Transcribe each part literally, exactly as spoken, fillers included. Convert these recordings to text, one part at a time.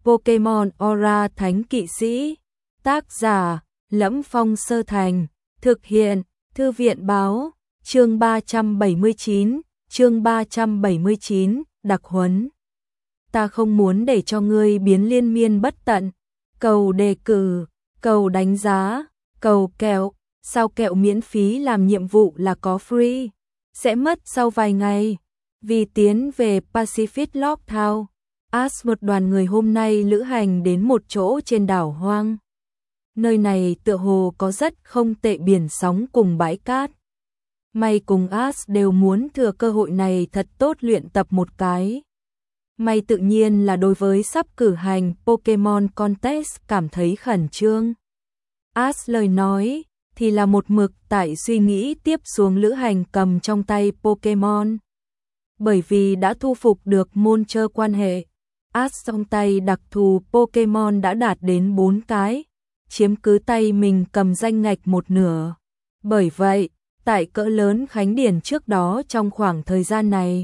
Pokemon Aura Thánh Kỵ Sĩ. Tác giả: Lẫm Phong Sơ Thành. Thực hiện: Thư viện báo. Chương ba trăm bảy mươi chín, chương ba trăm bảy mươi chín, đặc huấn. Ta không muốn để cho ngươi biến liên miên bất tận. Cầu đề cử, cầu đánh giá, cầu kẹo. Sao kẹo miễn phí làm nhiệm vụ là có free? Sẽ mất sau vài ngày. Vì tiến về Pacific Log Town, Ash một đoàn người hôm nay lữ hành đến một chỗ trên đảo hoang. Nơi này tựa hồ có rất không tệ biển sóng cùng bãi cát. May cùng Ash đều muốn thừa cơ hội này thật tốt luyện tập một cái. May tự nhiên là đối với sắp cử hành Pokemon Contest cảm thấy khẩn trương. Ash lời nói thì là một mực tại suy nghĩ tiếp xuống lữ hành cầm trong tay Pokemon. Bởi vì đã thu phục được môn chơi quan hệ, Ash trong tay đặc thù Pokemon đã đạt đến bốn cái, chiếm cứ tay mình cầm danh ngạch một nửa. Bởi vậy, tại cỡ lớn khánh điển trước đó trong khoảng thời gian này,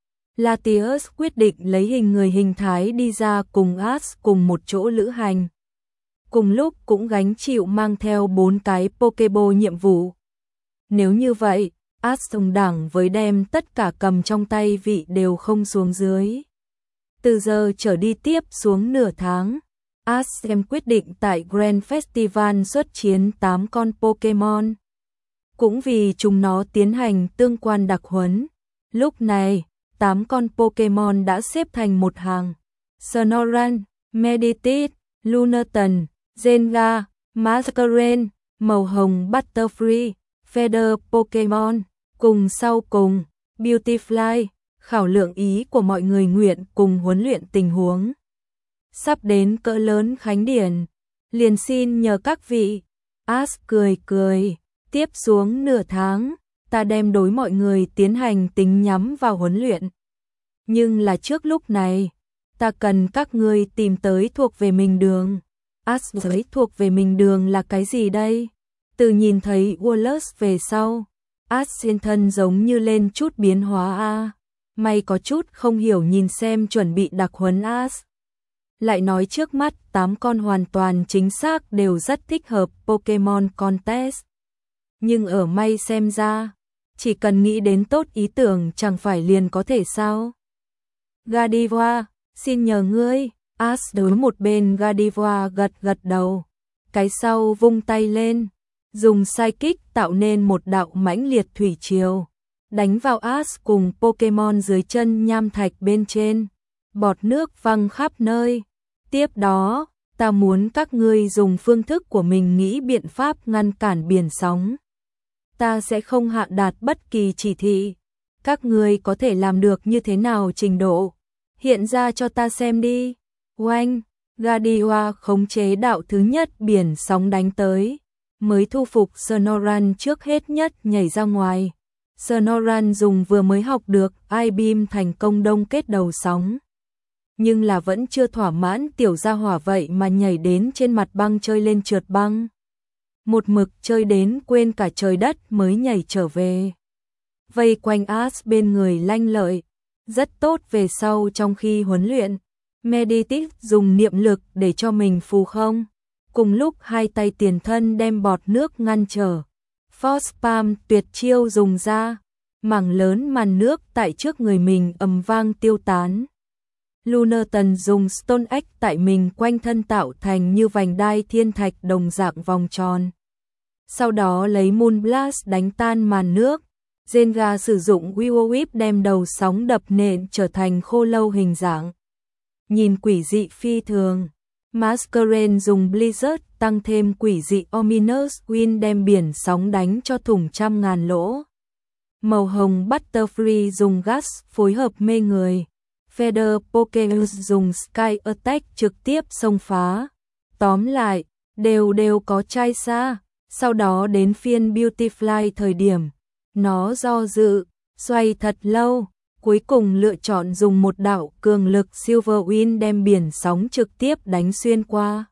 Latios quyết định lấy hình người hình thái đi ra cùng Ash cùng một chỗ lữ hành. Cùng lúc cũng gánh chịu mang theo bốn cái Pokeball nhiệm vụ. Nếu như vậy, Ash đồng đẳng với đem tất cả cầm trong tay vị đều không xuống dưới. Từ giờ trở đi tiếp xuống nửa tháng, Ash em quyết định tại Grand Festival xuất chiến tám con Pokemon. Cũng vì chúng nó tiến hành tương quan đặc huấn. Lúc này, tám con Pokemon đã xếp thành một hàng. Snorunt, Meditite, Lunatone, Zenga, Masquerain, màu hồng Butterfree, Feather Pokemon. Cùng sau cùng, Beautifly, khảo lượng ý của mọi người nguyện cùng huấn luyện tình huống. Sắp đến cỡ lớn khánh điển, liền xin nhờ các vị. Ash cười cười, tiếp xuống nửa tháng, ta đem đối mọi người tiến hành tính nhắm vào huấn luyện. Nhưng là trước lúc này, ta cần các ngươi tìm tới thuộc về mình đường. Ash giới thuộc về mình đường là cái gì đây? Từ nhìn thấy Wallace về sau, Ash trên thân giống như lên chút biến hóa a. May có chút không hiểu nhìn xem chuẩn bị đặc huấn Ash. Lại nói trước mắt tám con hoàn toàn chính xác đều rất thích hợp Pokemon Contest. Nhưng ở May xem ra, chỉ cần nghĩ đến tốt ý tưởng chẳng phải liền có thể sao? Gardevoir, xin nhờ ngươi. Ash đối một bên Gardevoir gật gật đầu. Cái sau vung tay lên, dùng Psychic tạo nên một đạo mãnh liệt thủy triều, đánh vào Ash cùng Pokemon dưới chân nham thạch bên trên. Bọt nước văng khắp nơi. Tiếp đó, ta muốn các ngươi dùng phương thức của mình nghĩ biện pháp ngăn cản biển sóng. Ta sẽ không hạ đạt bất kỳ chỉ thị. Các ngươi có thể làm được như thế nào trình độ? Hiện ra cho ta xem đi. Oanh, Gardevoir khống chế đạo thứ nhất biển sóng đánh tới. Mới thu phục Snorunt trước hết nhất nhảy ra ngoài. Snorunt dùng vừa mới học được I-Beam thành công đông kết đầu sóng. Nhưng là vẫn chưa thỏa mãn tiểu gia hỏa vậy mà nhảy đến trên mặt băng chơi lên trượt băng. Một mực chơi đến quên cả trời đất mới nhảy trở về. Vây quanh Ash bên người lanh lợi. Rất tốt về sau trong khi huấn luyện. Meditite dùng niệm lực để cho mình phù không. Cùng lúc hai tay tiền thân đem bọt nước ngăn trở. Force Palm tuyệt chiêu dùng ra. Mảng lớn màn nước tại trước người mình ầm vang tiêu tán. Lunatone dùng Stone Axe tại mình quanh thân tạo thành như vành đai thiên thạch đồng dạng vòng tròn. Sau đó lấy Moon Blast đánh tan màn nước. Zenga sử dụng Will Whip đem đầu sóng đập nện trở thành khô lâu hình dạng. Nhìn quỷ dị phi thường. Masquerain dùng Blizzard tăng thêm quỷ dị Ominous Wind đem biển sóng đánh cho thủng trăm ngàn lỗ. Màu hồng Butterfree dùng Gas phối hợp mê người. Feather Pokemon dùng Sky Attack trực tiếp xông phá. Tóm lại, đều đều có chai xa. Sau đó đến phiên Beautifly thời điểm, nó do dự, xoay thật lâu, cuối cùng lựa chọn dùng một đạo cường lực Silver Wind đem biển sóng trực tiếp đánh xuyên qua.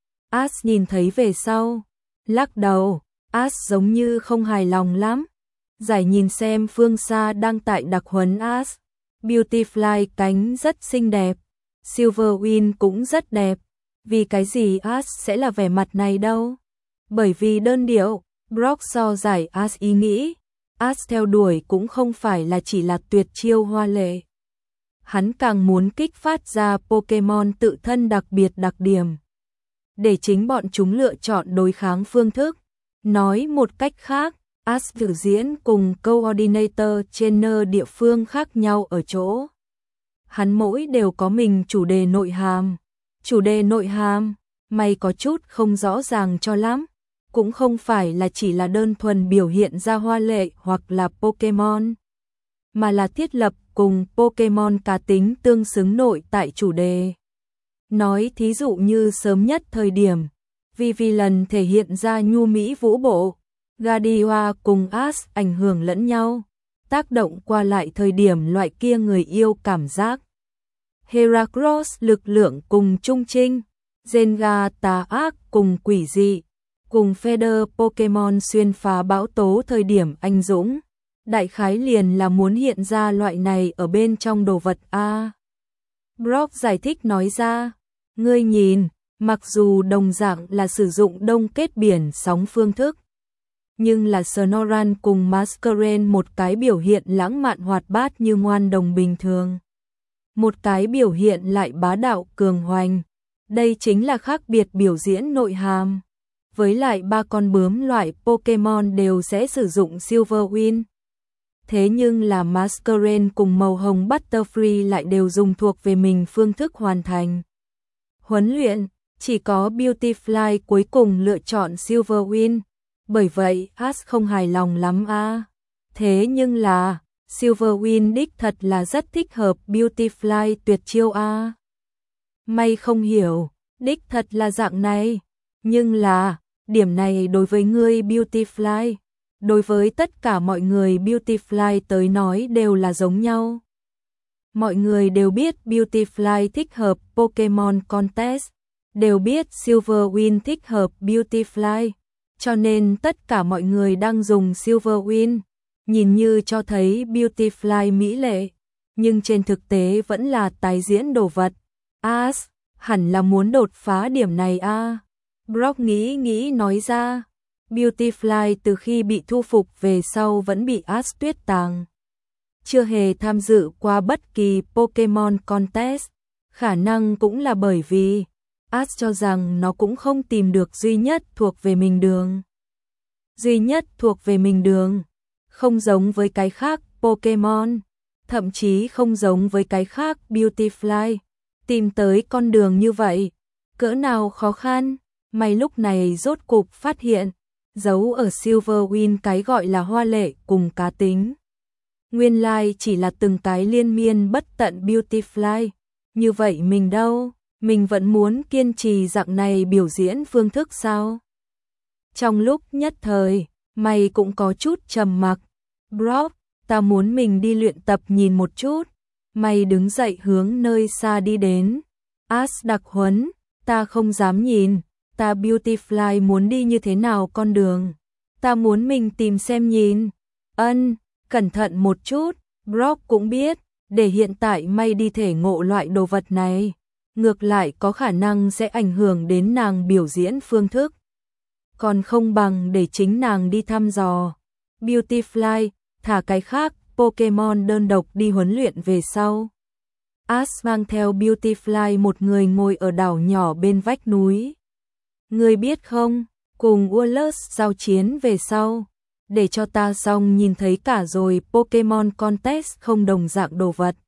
Ash nhìn thấy về sau, lắc đầu, Ash giống như không hài lòng lắm. Giải nhìn xem phương xa đang tại đặc huấn Ash. Beautifly cánh rất xinh đẹp. Silverwind cũng rất đẹp. Vì cái gì Ash sẽ là vẻ mặt này đâu? Bởi vì đơn điệu, Brock so giải Ash ý nghĩ. Ash theo đuổi cũng không phải là chỉ là tuyệt chiêu hoa lệ. Hắn càng muốn kích phát ra Pokemon tự thân đặc biệt đặc điểm. Để chính bọn chúng lựa chọn đối kháng phương thức. Nói một cách khác, Ash biểu diễn cùng Coordinator Trainer địa phương khác nhau ở chỗ. Hắn mỗi đều có mình chủ đề nội hàm. Chủ đề nội hàm, mày có chút không rõ ràng cho lắm. Cũng không phải là chỉ là đơn thuần biểu hiện ra hoa lệ hoặc là Pokemon. Mà là thiết lập cùng Pokemon cá tính tương xứng nội tại chủ đề. Nói thí dụ như sớm nhất thời điểm, Vivillon thể hiện ra nhu mỹ vũ bộ, Gardevoir cùng Ash ảnh hưởng lẫn nhau, tác động qua lại thời điểm loại kia người yêu cảm giác. Heracross lực lượng cùng trung trinh, Zenga tà ác cùng quỷ dị, cùng Feather Pokemon xuyên phá bão tố thời điểm anh dũng. Đại khái liền là muốn hiện ra loại này ở bên trong đồ vật a. Brock giải thích nói ra, ngươi nhìn, mặc dù đồng dạng là sử dụng đông kết biển sóng phương thức, nhưng là Snorunt cùng Masquerain một cái biểu hiện lãng mạn hoạt bát như ngoan đồng bình thường. Một cái biểu hiện lại bá đạo cường hoành. Đây chính là khác biệt biểu diễn nội hàm. Với lại ba con bướm loại Pokemon đều sẽ sử dụng Silverwind. Thế nhưng là Masquerain cùng màu hồng Butterfree lại đều dùng thuộc về mình phương thức hoàn thành huấn luyện, chỉ có Beautifly cuối cùng lựa chọn Silverwind. Bởi vậy, Ash không hài lòng lắm a. À. Thế nhưng là, Silverwind đích thật là rất thích hợp Beautifly tuyệt chiêu a. À. May không hiểu, đích thật là dạng này, nhưng là, điểm này đối với ngươi Beautifly, đối với tất cả mọi người Beautifly tới nói đều là giống nhau. Mọi người đều biết Beautifly thích hợp Pokemon Contest, đều biết Silverwind thích hợp Beautifly, cho nên tất cả mọi người đang dùng Silverwind, nhìn như cho thấy Beautifly mỹ lệ, nhưng trên thực tế vẫn là tái diễn đồ vật. Ash, hẳn là muốn đột phá điểm này a. À. Brock nghĩ nghĩ nói ra, Beautifly từ khi bị thu phục về sau vẫn bị Ash tuyết tàng. Chưa hề tham dự qua bất kỳ Pokemon Contest, khả năng cũng là bởi vì Ash cho rằng nó cũng không tìm được duy nhất thuộc về mình đường. Duy nhất thuộc về mình đường, không giống với cái khác Pokemon, thậm chí không giống với cái khác Beautifly. Tìm tới con đường như vậy, cỡ nào khó khăn, mày lúc này rốt cục phát hiện, giấu ở Silverwind cái gọi là hoa lệ cùng cá tính. Nguyên lai chỉ là từng cái liên miên bất tận Beautifly, như vậy mình đâu, mình vẫn muốn kiên trì dạng này biểu diễn phương thức sao? Trong lúc nhất thời, mày cũng có chút trầm mặc. Brock, ta muốn mình đi luyện tập nhìn một chút. Mày đứng dậy hướng nơi xa đi đến. Ash đặc huấn, ta không dám nhìn, ta Beautifly muốn đi như thế nào con đường. Ta muốn mình tìm xem nhìn. Ân, cẩn thận một chút, Brock cũng biết, để hiện tại mày đi thể ngộ loại đồ vật này, ngược lại có khả năng sẽ ảnh hưởng đến nàng biểu diễn phương thức. Còn không bằng để chính nàng đi thăm dò. Beautifly, thả cái khác, Pokemon đơn độc đi huấn luyện về sau. Ash mang theo Beautifly một người ngồi ở đảo nhỏ bên vách núi. Ngươi biết không, cùng Wallace giao chiến về sau, để cho ta xong nhìn thấy cả rồi Pokemon Contest không đồng dạng đồ vật.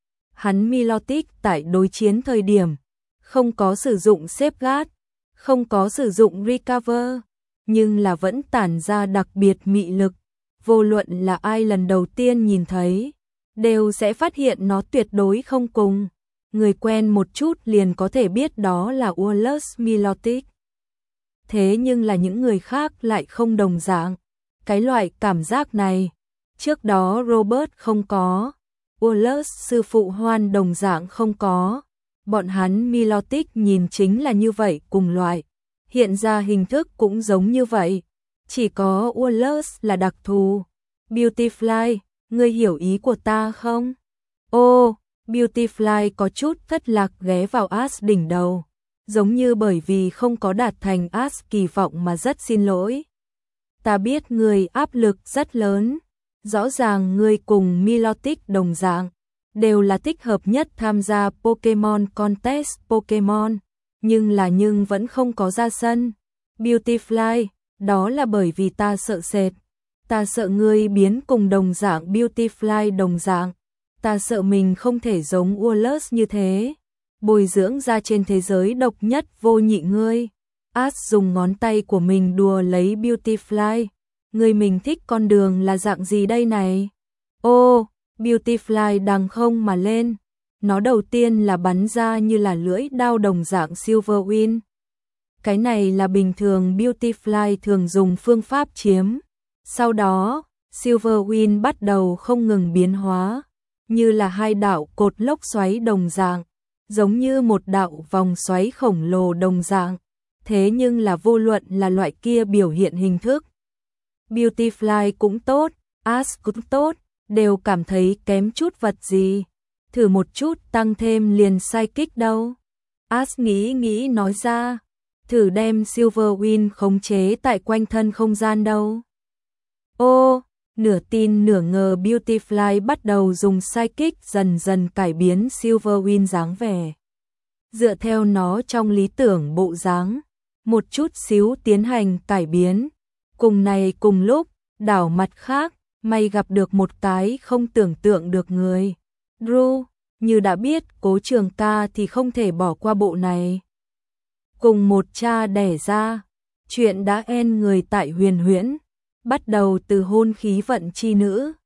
Hắn Milotic tại đối chiến thời điểm, không có sử dụng Safeguard, không có sử dụng Recover, nhưng là vẫn tản ra đặc biệt mị lực. Vô luận là ai lần đầu tiên nhìn thấy, đều sẽ phát hiện nó tuyệt đối không cùng. Người quen một chút liền có thể biết đó là Wallace Milotic. Thế nhưng là những người khác lại không đồng dạng. Cái loại cảm giác này, trước đó Robert không có, Wallace sư phụ Hoan đồng dạng không có. Bọn hắn Milotic nhìn chính là như vậy cùng loại. Hiện ra hình thức cũng giống như vậy. Chỉ có Wallace là đặc thù. Beautifly, ngươi hiểu ý của ta không? Ô, Beautyfly có chút thất lạc ghé vào Ash đỉnh đầu, giống như bởi vì không có đạt thành Ash kỳ vọng mà rất xin lỗi. Ta biết người áp lực rất lớn, rõ ràng người cùng Milotic đồng dạng, đều là thích hợp nhất tham gia Pokemon Contest Pokemon, nhưng là nhưng vẫn không có ra sân. Beautyfly, đó là bởi vì ta sợ sệt. Ta sợ ngươi biến cùng đồng dạng Beautyfly đồng dạng. Ta sợ mình không thể giống Wallace như thế, bồi dưỡng ra trên thế giới độc nhất vô nhị ngươi. Ash dùng ngón tay của mình đùa lấy Beautyfly. Người mình thích con đường là dạng gì đây này? Ô, Beautyfly đằng không mà lên. Nó đầu tiên là bắn ra như là lưỡi đao đồng dạng Silverwing. Cái này là bình thường Beautyfly thường dùng phương pháp chiếm. Sau đó, Silverwing bắt đầu không ngừng biến hóa, như là hai đạo cột lốc xoáy đồng dạng, giống như một đạo vòng xoáy khổng lồ đồng dạng. Thế nhưng là vô luận là loại kia biểu hiện hình thức. Beautyfly cũng tốt, Ash cũng tốt, đều cảm thấy kém chút vật gì. Thử một chút tăng thêm liền psychic đâu. Ash nghĩ nghĩ nói ra, thử đem Silverwing khống chế tại quanh thân không gian đâu. Ô, nửa tin nửa ngờ Beautyfly bắt đầu dùng psychic dần dần cải biến Silverwing dáng vẻ. Dựa theo nó trong lý tưởng bộ dáng, một chút xíu tiến hành cải biến. Cùng này cùng lúc, đảo mặt khác, may gặp được một cái không tưởng tượng được người. Drew, như đã biết Cố Trường Ca thì không thể bỏ qua bộ này. Cùng một cha đẻ ra, chuyện đã en người tại Huyền Huyễn, bắt đầu từ hôn khí vận chi nữ,